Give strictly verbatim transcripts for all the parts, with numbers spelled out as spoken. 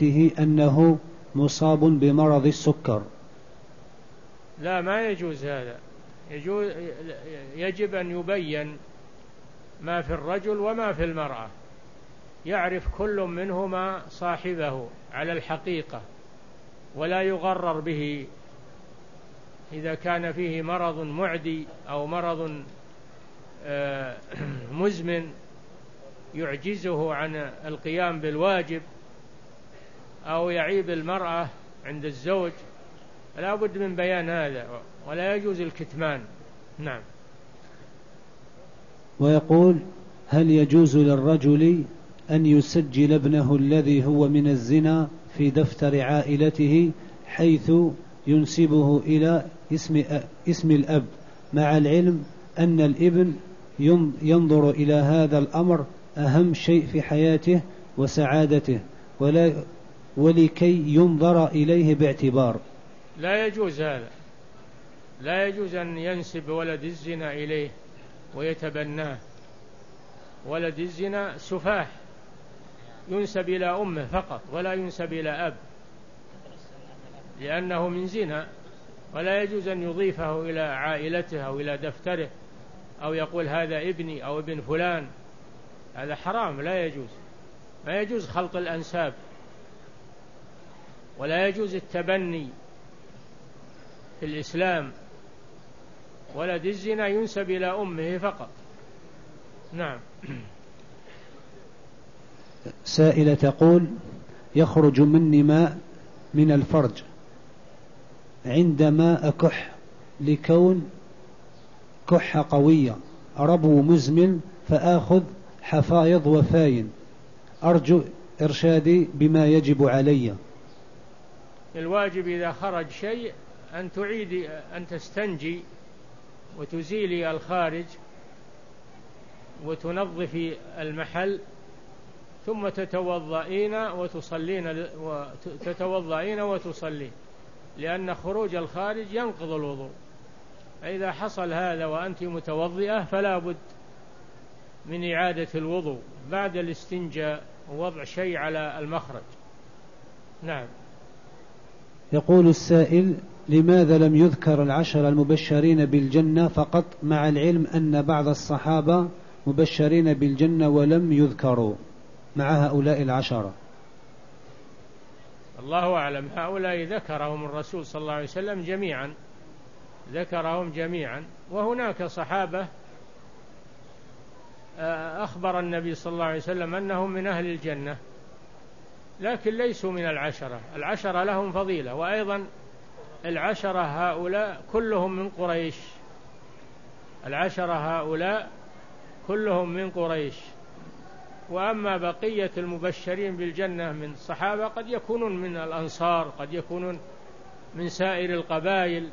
أخته أنه مصاب بمرض السكر. لا، ما يجوز هذا. يجوز يجب أن يبين ما في الرجل وما في المرأة، يعرف كل منهما صاحبه على الحقيقة ولا يغرر به إذا كان فيه مرض معدي أو مرض مزمن يعجزه عن القيام بالواجب أو يعيب المرأة عند الزوج، لا بد من بيان هذا ولا يجوز الكتمان. نعم. ويقول: هل يجوز للرجل أن يسجل ابنه الذي هو من الزنا في دفتر عائلته حيث ينسبه إلى اسم, اسم الأب، مع العلم أن الابن ينظر إلى هذا الأمر أهم شيء في حياته وسعادته، ولا ولكي ينظر إليه باعتبار؟ لا يجوز هذا، لا يجوز أن ينسب ولد الزنا إليه ويتبناه. ولد الزنا سفاح، ينسب إلى أمه فقط ولا ينسب إلى أب، لأنه من زنا، ولا يجوز أن يضيفه إلى عائلته أو إلى دفتره أو يقول هذا ابني أو ابن فلان. هذا حرام، لا يجوز. ما يجوز خلط الأنساب، ولا يجوز التبني في الإسلام. ولد الزنا ينسب إلى أمه فقط. نعم. سائلة تقول: يخرج مني ماء من الفرج عندما أكح لكون كحة قوية، ربو مزمن، فآخذ حفايض وفاين، أرجو إرشادي بما يجب علي. الواجب إذا خرج شيء أن تعيدي، أن تستنجي وتزيلي الخارج وتنظفي المحل، ثم تتوضئين وتصلين وتتوضئين وتصلين، لأن خروج الخارج ينقض الوضوء. فإذا حصل هذا وأنت متوضئة فلا بد من إعادة الوضوء بعد الاستنجاء ووضع شيء على المخرج. نعم. يقول السائل: لماذا لم يذكر العشر المبشرين بالجنة فقط، مع العلم أن بعض الصحابة مبشرين بالجنة ولم يذكروا مع هؤلاء العشرة؟ الله أعلم. هؤلاء ذكرهم الرسول صلى الله عليه وسلم جميعا، ذكرهم جميعا. وهناك صحابة أخبر النبي صلى الله عليه وسلم أنهم من أهل الجنة، لكن ليسوا من العشرة. العشرة لهم فضيلة، وأيضا العشرة هؤلاء كلهم من قريش. العشرة هؤلاء كلهم من قريش. وأما بقية المبشرين بالجنة من الصحابة قد يكونون من الأنصار، قد يكونون من سائر القبائل.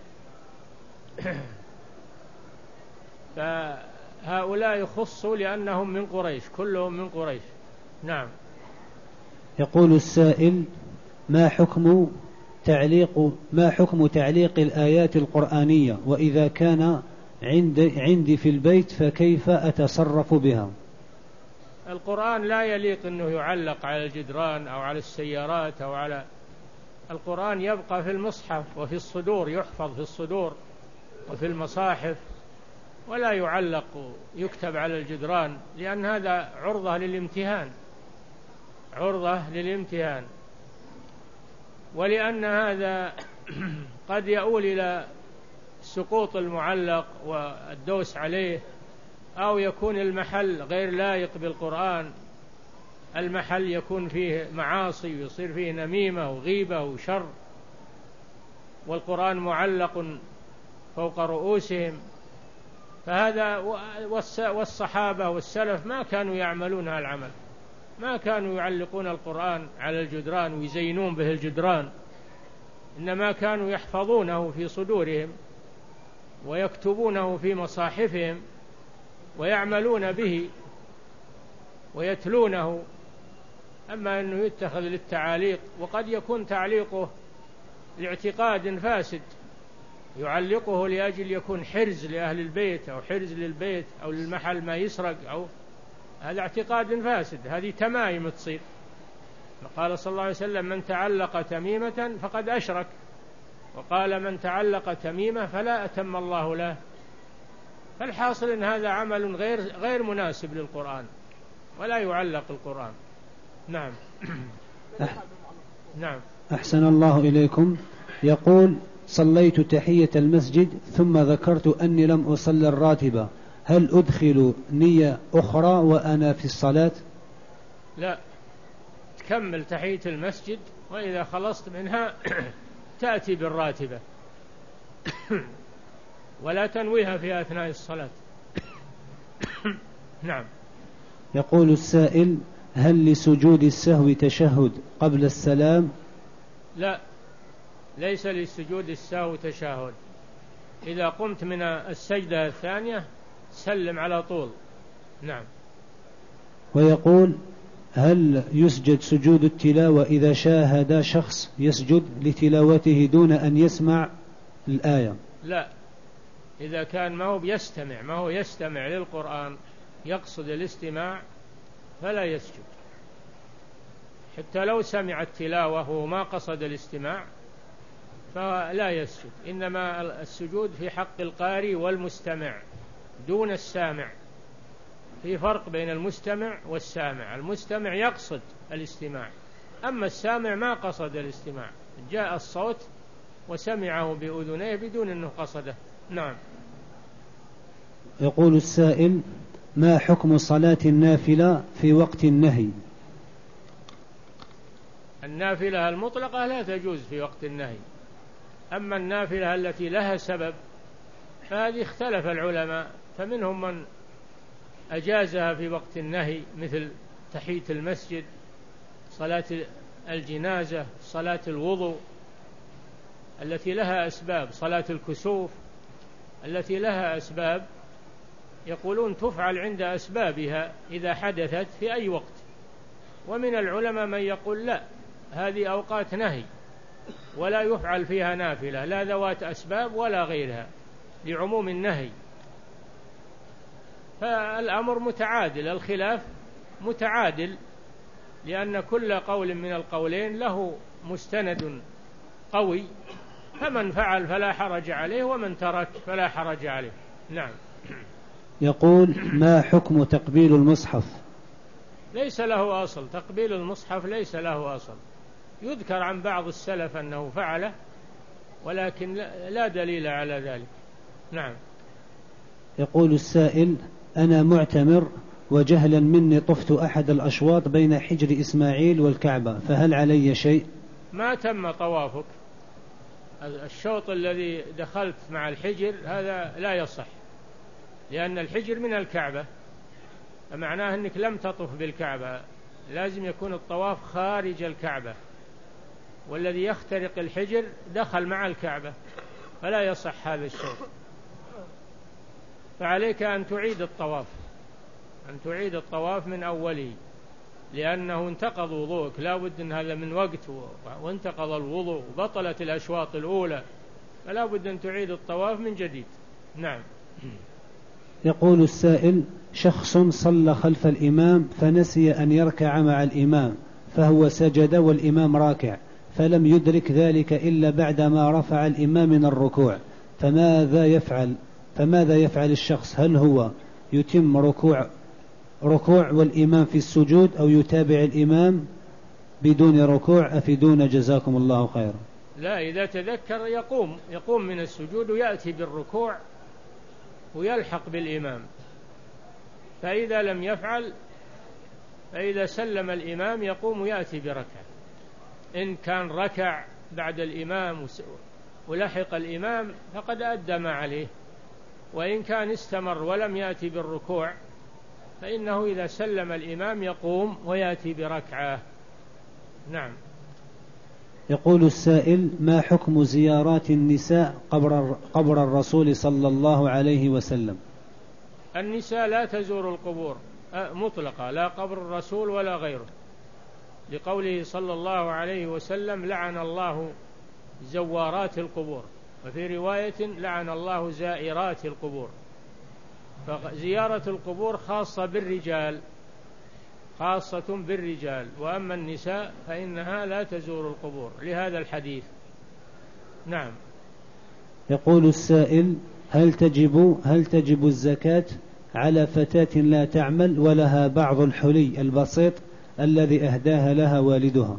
فهؤلاء يخصوا لأنهم من قريش، كلهم من قريش. نعم. يقول السائل: ما حكم تعليق ما حكم تعليق الآيات القرآنية، وإذا كان عند عندي في البيت فكيف أتصرف بها؟ القرآن لا يليق أنه يعلق على الجدران أو على السيارات أو على القرآن يبقى في المصحف وفي الصدور، يحفظ في الصدور وفي المصاحف، ولا يعلق يكتب على الجدران، لأن هذا عرضة للامتهان، عرضة للامتهان. ولأن هذا قد يؤول إلى سقوط المعلق والدوس عليه، أو يكون المحل غير لائق بالقرآن، المحل يكون فيه معاصي ويصير فيه نميمة وغيبة وشر، والقرآن معلق فوق رؤوسهم. فهذا والصحابة والسلف ما كانوا يعملون هذا العمل، ما كانوا يعلقون القرآن على الجدران ويزينون به الجدران، إنما كانوا يحفظونه في صدورهم ويكتبونه في مصاحفهم ويعملون به ويتلونه. أما أنه يتخذ للتعاليق، وقد يكون تعليقه لاعتقاد فاسد، يعلقه لأجل يكون حرز لأهل البيت أو حرز للبيت أو للمحل ما يسرق، أو هذا اعتقاد فاسد، هذه تمايم تصير. قال صلى الله عليه وسلم من تعلق تميمة فقد أشرك، وقال من تعلق تميمة فلا أتم الله له. فالحاصل أن هذا عمل غير غير مناسب للقرآن، ولا يعلق القرآن. نعم. نعم. أحسن الله إليكم. يقول صليت تحية المسجد ثم ذكرت أني لم أصلي الراتبة، هل أدخل نية أخرى وأنا في الصلاة؟ لا، تكمل تحية المسجد، وإذا خلصت منها تأتي بالراتبة ولا تنويها في أثناء الصلاة. نعم. يقول السائل هل لسجود السهو تشهد قبل السلام؟ لا، ليس لسجود السهو تشهد. إذا قمت من السجدة الثانية سلم على طول. نعم. ويقول هل يسجد سجود التلاوة إذا شاهد شخص يسجد لتلاوته دون أن يسمع الآية؟ لا، إذا كان ما هو بيستمع ما هو يستمع للقرآن يقصد الاستماع فلا يسجد، حتى لو سمع التلاوة وهو ما قصد الاستماع فلا يسجد. إنما السجود في حق القارئ والمستمع دون السامع. في فرق بين المستمع والسامع. المستمع يقصد الاستماع، أما السامع ما قصد الاستماع، جاء الصوت وسمعه بأذنيه بدون أنه قصده. نعم. يقول السائل ما حكم صلاة النافلة في وقت النهي؟ النافلة المطلقة لا تجوز في وقت النهي، أما النافلة التي لها سبب فهذه اختلف العلماء، فمنهم من أجازها في وقت النهي مثل تحية المسجد، صلاة الجنازة، صلاة الوضوء التي لها أسباب، صلاة الكسوف التي لها أسباب، يقولون تفعل عند أسبابها إذا حدثت في أي وقت. ومن العلماء من يقول لا، هذه أوقات نهي ولا يفعل فيها نافلة، لا ذوات أسباب ولا غيرها، لعموم النهي. فالأمر متعادل، الخلاف متعادل، لأن كل قول من القولين له مستند قوي، فمن فعل فلا حرج عليه ومن ترك فلا حرج عليه. نعم. يقول ما حكم تقبيل المصحف؟ ليس له أصل، تقبيل المصحف ليس له أصل. يذكر عن بعض السلف أنه فعله، ولكن لا دليل على ذلك. نعم. يقول السائل أنا معتمر وجهلا مني طفت أحد الأشواط بين حجر إسماعيل والكعبة، فهل علي شيء؟ ما تم طوافك. الشوط الذي دخلت مع الحجر هذا لا يصح، لأن الحجر من الكعبة، فمعناه أنك لم تطف بالكعبة. لازم يكون الطواف خارج الكعبة، والذي يخترق الحجر دخل مع الكعبة، فلا يصح هذا الشوط. فعليك أن تعيد الطواف، أن تعيد الطواف من أوله، لأنه انتقض وضوءك، لا بد أن هذا من وقت وانتقض الوضوء وبطلت الأشواط الأولى، فلا بد أن تعيد الطواف من جديد. نعم. يقول السائل شخص صلى خلف الإمام فنسي أن يركع مع الإمام، فهو سجد والإمام راكع، فلم يدرك ذلك إلا بعدما رفع الإمام من الركوع، فماذا يفعل فماذا يفعل الشخص؟ هل هو يتم ركوع ركوع والإمام في السجود أو يتابع الإمام بدون ركوع؟ أفيدونا جزاكم الله خيرا. لا، إذا تذكر يقوم يقوم من السجود ويأتي بالركوع ويلحق بالإمام. فإذا لم يفعل، فإذا سلم الإمام يقوم ويأتي بركعة. إن كان ركع بعد الإمام ولحق الإمام فقد أدى ما عليه، وإن كان استمر ولم يأتي بالركوع فإنه إذا سلم الإمام يقوم ويأتي بركعة. نعم. يقول السائل ما حكم زيارات النساء قبر, قبر الرسول صلى الله عليه وسلم؟ النساء لا تزور القبور مطلقة، لا قبر الرسول ولا غيره، لقوله صلى الله عليه وسلم لعن الله زوارات القبور، وفي رواية لعن الله زائرات القبور. فزيارة القبور خاصة بالرجال، خاصة بالرجال، وأما النساء فإنها لا تزور القبور لهذا الحديث. نعم. يقول السائل: هل تجب هل تجب الزكاة على فتاة لا تعمل ولها بعض الحلي البسيط الذي أهداها لها والدها؟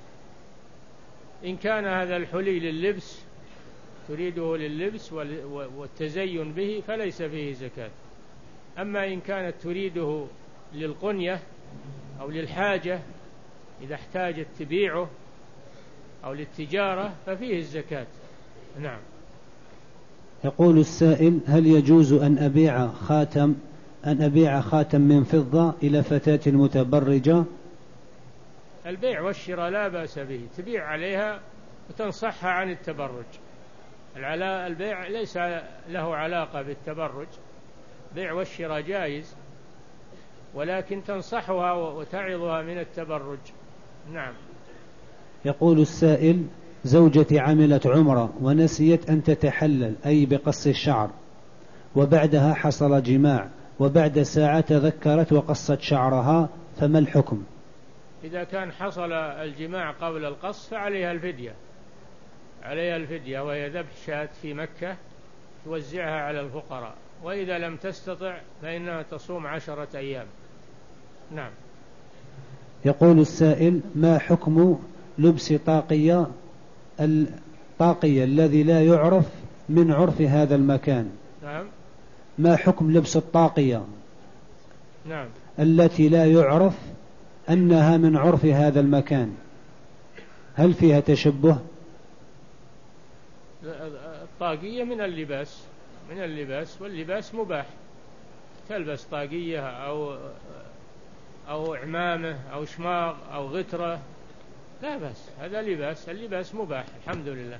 إن كان هذا الحلي لللبس، تريده لللبس والتزين به، فليس فيه زكاة. أما إن كانت تريده للقنية أو للحاجة، إذا احتاجت تبيعه أو للتجارة، ففيه الزكاة. نعم. يقول السائل: هل يجوز أن أبيع خاتم أن أبيع خاتم من فضة إلى فتاة متبرجة؟ البيع والشراء لا بأس به، تبيع عليها وتنصحها عن التبرج. البيع ليس له علاقة بالتبرج، بيع والشراء جائز، ولكن تنصحها وتعظها من التبرج. نعم. يقول السائل: زوجتي عملت عمرة ونسيت أن تتحلل، أي بقص الشعر، وبعدها حصل جماع، وبعد ساعة تذكرت وقصت شعرها، فما الحكم؟ إذا كان حصل الجماع قبل القص فعليها الفدية، عليها الفدية وهي ذبح شاة في مكة توزعها على الفقراء، وإذا لم تستطع فإنها تصوم عشرة أيام. نعم. يقول السائل: ما حكم لبس طاقية الطاقية الذي لا يعرف من عرف هذا المكان؟ نعم. ما حكم لبس الطاقية نعم. التي لا يعرف أنها من عرف هذا المكان؟ هل فيها تشبه؟ الطاقية من اللباس، من اللباس، واللباس مباح. تلبس طاقية أو أو عمامة أو شماغ أو غترة، لا بأس، هذا لباس، اللباس مباح الحمد لله.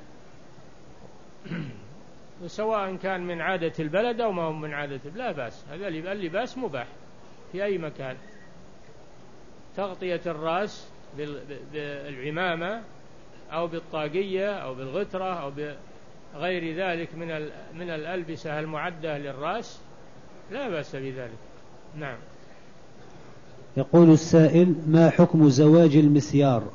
وسواء كان من عادة البلد أو ما هو من عادة، لا بأس، هذا اللباس مباح في أي مكان. تغطية الرأس بالعمامة أو بالطاقية أو بالغترة أو بغير ذلك من من الألبسة المعدة للرأس لا بأس بذلك. نعم. يقول السائل: ما حكم زواج المسيار؟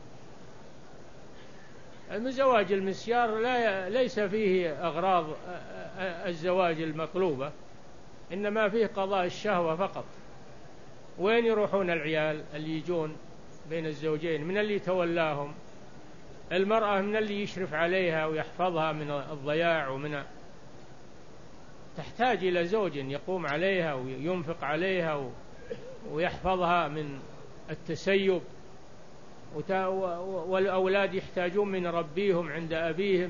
زواج المسيار لا ليس فيه أغراض الزواج المطلوبة، إنما فيه قضاء الشهوة فقط. وين يروحون العيال اللي يجون بين الزوجين؟ من اللي تولاهم؟ المرأة من اللي يشرف عليها ويحفظها من الضياع، ومن تحتاج إلى زوج يقوم عليها وينفق عليها ويحفظها من التسيب، والأولاد يحتاجون من ربيهم عند أبيهم،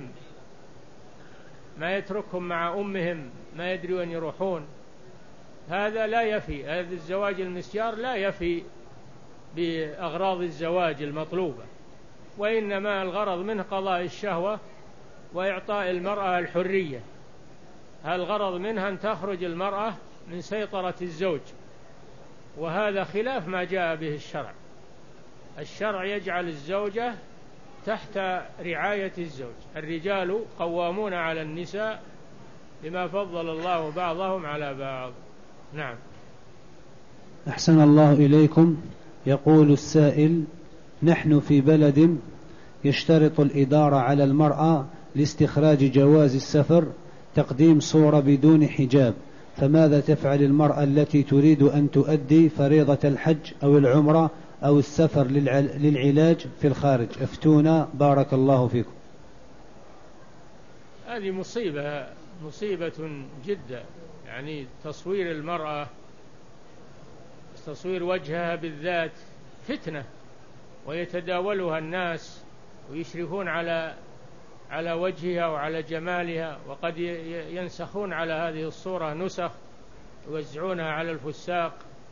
ما يتركهم مع أمهم ما يدري وين يروحون. هذا لا يفي، هذا الزواج المسيار لا يفي بأغراض الزواج المطلوبة، وإنما الغرض منه قضاء الشهوة وإعطاء المرأة الحرية. الغرض منها أن تخرج المرأة من سيطرة الزوج، وهذا خلاف ما جاء به الشرع. الشرع يجعل الزوجة تحت رعاية الزوج. الرجال قوامون على النساء بما فضل الله بعضهم على بعض. نعم. أحسن الله إليكم. يقول السائل: نحن في بلد يشترط الإدارة على المرأة لاستخراج جواز السفر تقديم صورة بدون حجاب، فماذا تفعل المرأة التي تريد أن تؤدي فريضة الحج أو العمرة أو السفر للعلاج في الخارج؟ افتونا بارك الله فيكم. هذه مصيبة مصيبة جدا، يعني تصوير المرأة، تصوير وجهها بالذات فتنة، ويتداولها الناس ويشرفون على على وجهها وعلى جمالها، وقد ينسخون على هذه الصورة نسخ يوزعونها على الفساق،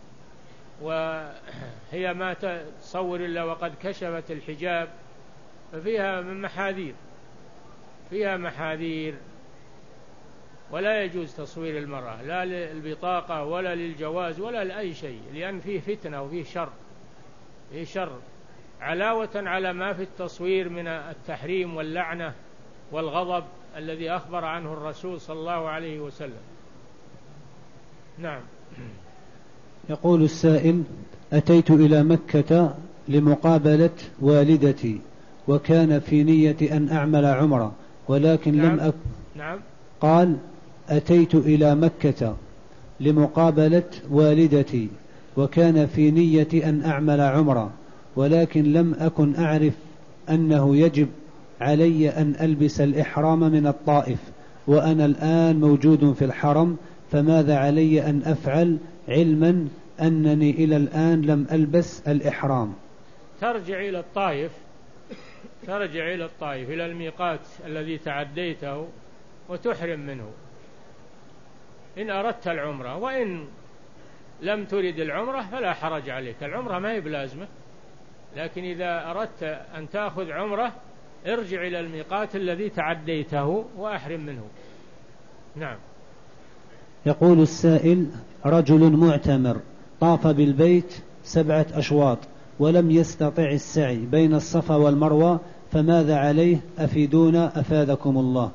وهي ما تصور إلا وقد كشفت الحجاب، ففيها من محاذير، فيها محاذير، ولا يجوز تصوير المرأة لا للبطاقة ولا للجواز ولا لأي شيء، لأن فيه فتنة وفيه شر، فيه شر علاوة على ما في التصوير من التحريم واللعنة والغضب الذي أخبر عنه الرسول صلى الله عليه وسلم. نعم. يقول السائل: أتيت إلى مكة لمقابلة والدتي وكان في نية أن أعمل عمرة ولكن نعم. لم أك... نعم. قال أتيت إلى مكة لمقابلة والدتي وكان في نية أن أعمل عمرة ولكن لم أكن أعرف أنه يجب علي أن ألبس الإحرام من الطائف وأنا الآن موجود في الحرم، فماذا علي أن أفعل علما أنني إلى الآن لم ألبس الإحرام؟ ترجع إلى الطائف ترجع إلى الطائف إلى الميقات الذي تعديته وتحرم منه إن أردت العمرة، وإن لم ترد العمرة فلا حرج عليك، العمرة ما هي بلازمة، لكن إذا أردت أن تأخذ عمرة ارجع إلى الميقات الذي تعديته وأحرم منه. نعم. يقول السائل: رجل معتمر طاف بالبيت سبعة أشواط ولم يستطع السعي بين الصفا والمروة، فماذا عليه؟ أفيدونا أفادكم الله.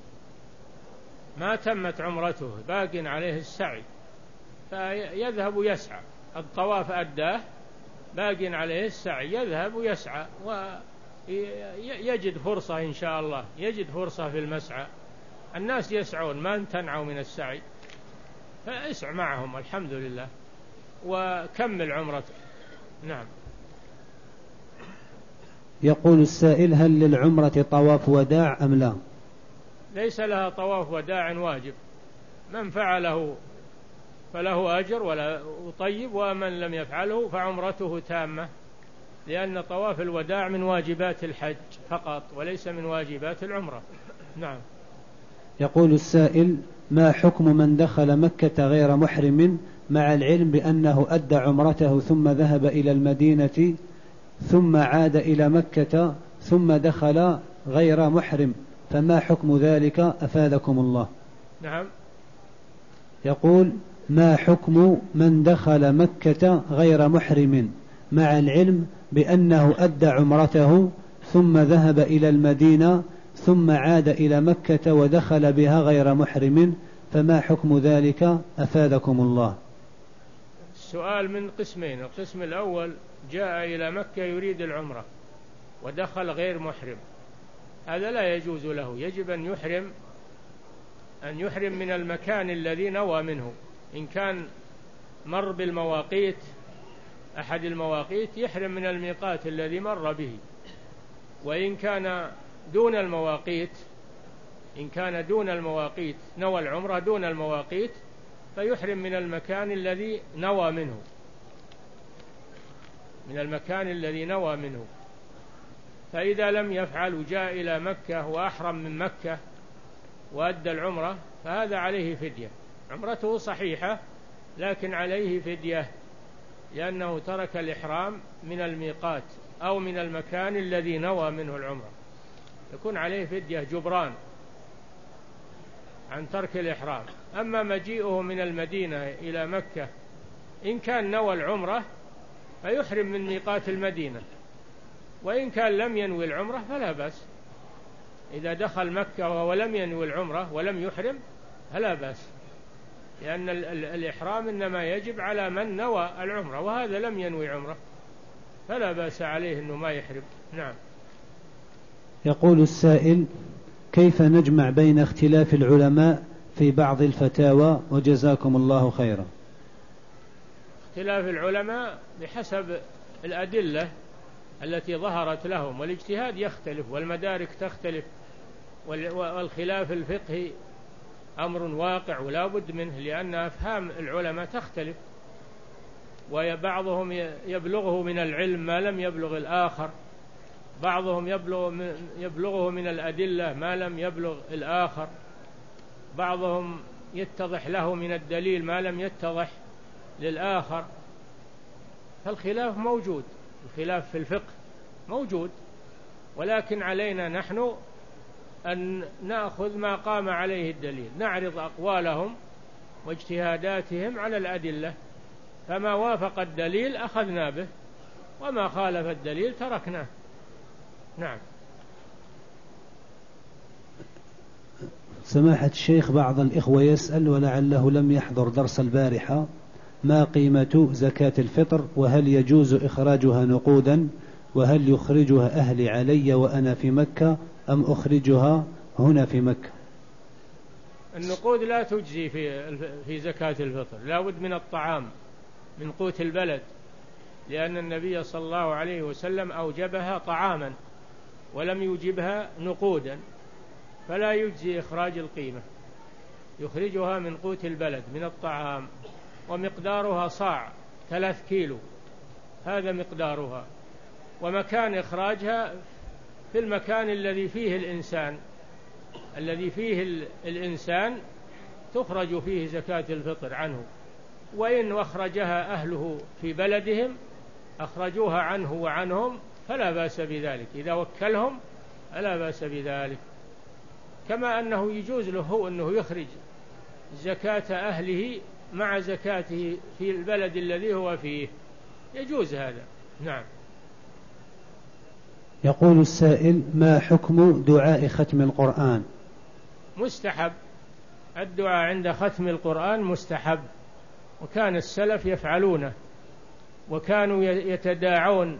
ما تمت عمرته، باق عليه السعي، فيذهب يسعى، الطواف أداه، باق عليه السعي، يذهب ويسعى ويجد فرصة إن شاء الله، يجد فرصة في المسعى، الناس يسعون ما امتنعوا من السعي، فاسع معهم الحمد لله وكمل عمرته. نعم. يقول السائل: هل للعمرة طواف وداع أم لا؟ ليس لها طواف وداع واجب، من فعله فله أجر ولا طيب، ومن لم يفعله فعمرته تامة، لأن طواف الوداع من واجبات الحج فقط وليس من واجبات العمرة. نعم. يقول السائل: ما حكم من دخل مكة غير محرم مع العلم بأنه أدى عمرته ثم ذهب إلى المدينة ثم عاد إلى مكة ثم دخل غير محرم، فما حكم ذلك أفادكم الله؟ نعم. يقول: ما حكم من دخل مكة غير محرم مع العلم بأنه أدى عمرته ثم ذهب إلى المدينة ثم عاد إلى مكة ودخل بها غير محرم، فما حكم ذلك أفادكم الله؟ السؤال من قسمين، القسم الأول جاء إلى مكة يريد العمرة ودخل غير محرم، هذا لا يجوز له، يجب أن يحرم أن يحرم من المكان الذي نوى منه، إن كان مر بالمواقيت أحد المواقيت يحرم من الميقات الذي مر به، وإن كان دون المواقيت إن كان دون المواقيت نوى العمرة دون المواقيت فيحرم من المكان الذي نوى منه من المكان الذي نوى منه فإذا لم يفعل وجاء إلى مكة وأحرم من مكة وأدى العمرة فهذا عليه فدية، عمرته صحيحة لكن عليه فدية لأنه ترك الإحرام من الميقات أو من المكان الذي نوى منه العمرة، يكون عليه فدية جبران عن ترك الإحرام. أما مجيئه من المدينة إلى مكة إن كان نوى العمرة فيحرم من ميقات المدينة، وإن كان لم ينوي العمرة فلا بأس، إذا دخل مكة وهو لم ينوي العمرة ولم يحرم فلا بأس، لأن الإحرام إنما يجب على من نوى العمرة وهذا لم ينوي عمرة فلا بأس عليه أنه ما يحرم. نعم. يقول السائل: كيف نجمع بين اختلاف العلماء في بعض الفتاوى وجزاكم الله خيرا؟ اختلاف العلماء بحسب الأدلة التي ظهرت لهم، والاجتهاد يختلف والمدارك تختلف، والخلاف الفقهي أمر واقع ولا بد منه لأن أفهام العلماء تختلف، وبعضهم يبلغه من العلم ما لم يبلغ الآخر، بعضهم يبلغ يبلغه من الأدلة ما لم يبلغ الآخر، بعضهم يتضح له من الدليل ما لم يتضح للآخر، فالخلاف موجود، الخلاف في الفقه موجود، ولكن علينا نحن أن نأخذ ما قام عليه الدليل، نعرض أقوالهم واجتهاداتهم على الأدلة، فما وافق الدليل أخذنا به وما خالف الدليل تركناه. نعم. سماحة الشيخ، بعض الإخوة يسأل ولعله لم يحضر درس البارحة، ما قيمة زكاة الفطر؟ وهل يجوز إخراجها نقودا؟ وهل يخرجها أهلي علي وأنا في مكة أم أخرجها هنا في مكة؟ النقود لا تجزي في في زكاة الفطر، لا بد من الطعام من قوت البلد، لأن النبي صلى الله عليه وسلم أوجبها طعاما ولم يوجبها نقودا، فلا يجزي إخراج القيمة، يخرجها من قوت البلد من الطعام، ومقدارها صاع ثلاث كيلو، هذا مقدارها. ومكان إخراجها في المكان الذي فيه الإنسان الذي فيه الإنسان تخرج فيه زكاة الفطر عنه، وإن أخرجها أهله في بلدهم أخرجوها عنه وعنهم فلا بأس بذلك، إذا وكلهم فلا بأس بذلك. كما أنه يجوز له أنه يخرج زكاة أهله مع زكاته في البلد الذي هو فيه، يجوز هذا. نعم. يقول السائل: ما حكم دعاء ختم القرآن؟ مستحب، الدعاء عند ختم القرآن مستحب، وكان السلف يفعلونه، وكانوا يتداعون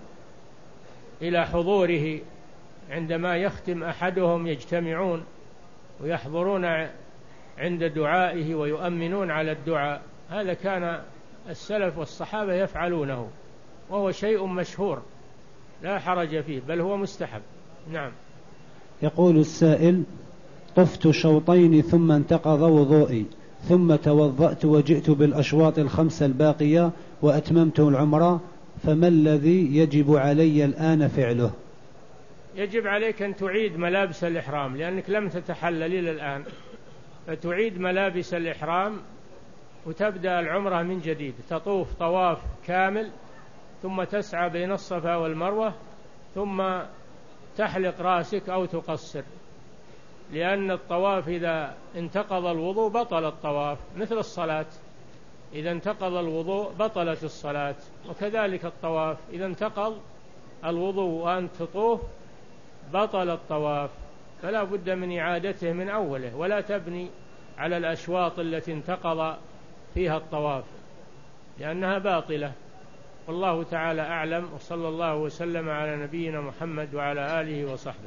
إلى حضوره عندما يختم أحدهم، يجتمعون ويحضرون عند دعائه ويؤمنون على الدعاء، هذا كان السلف والصحابة يفعلونه، وهو شيء مشهور لا حرج فيه، بل هو مستحب. نعم. يقول السائل: طفت شوطين ثم انتقض وضوئي، ثم توضأت وجئت بالأشواط الخمسة الباقية وأتممت العمرة، فما الذي يجب علي الآن فعله؟ يجب عليك أن تعيد ملابس الإحرام، لأنك لم تتحلل إلى الآن، فتعيد ملابس الإحرام وتبدأ العمرة من جديد، تطوف طواف كامل، ثم تسعى بين الصفا والمروة، ثم تحلق رأسك أو تقصر، لأن الطواف إذا انتقض الوضوء بطل الطواف، مثل الصلاة إذا انتقض الوضوء بطلت الصلاة، وكذلك الطواف إذا انتقض الوضوء وأنت تطوف بطل الطواف، فلا بد من إعادته من أوله، ولا تبني على الأشواط التي انتقض فيها الطواف لأنها باطلة. والله تعالى أعلم، وصلى الله وسلم على نبينا محمد وعلى آله وصحبه.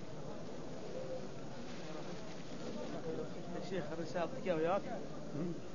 الشيخ الرسالة وياك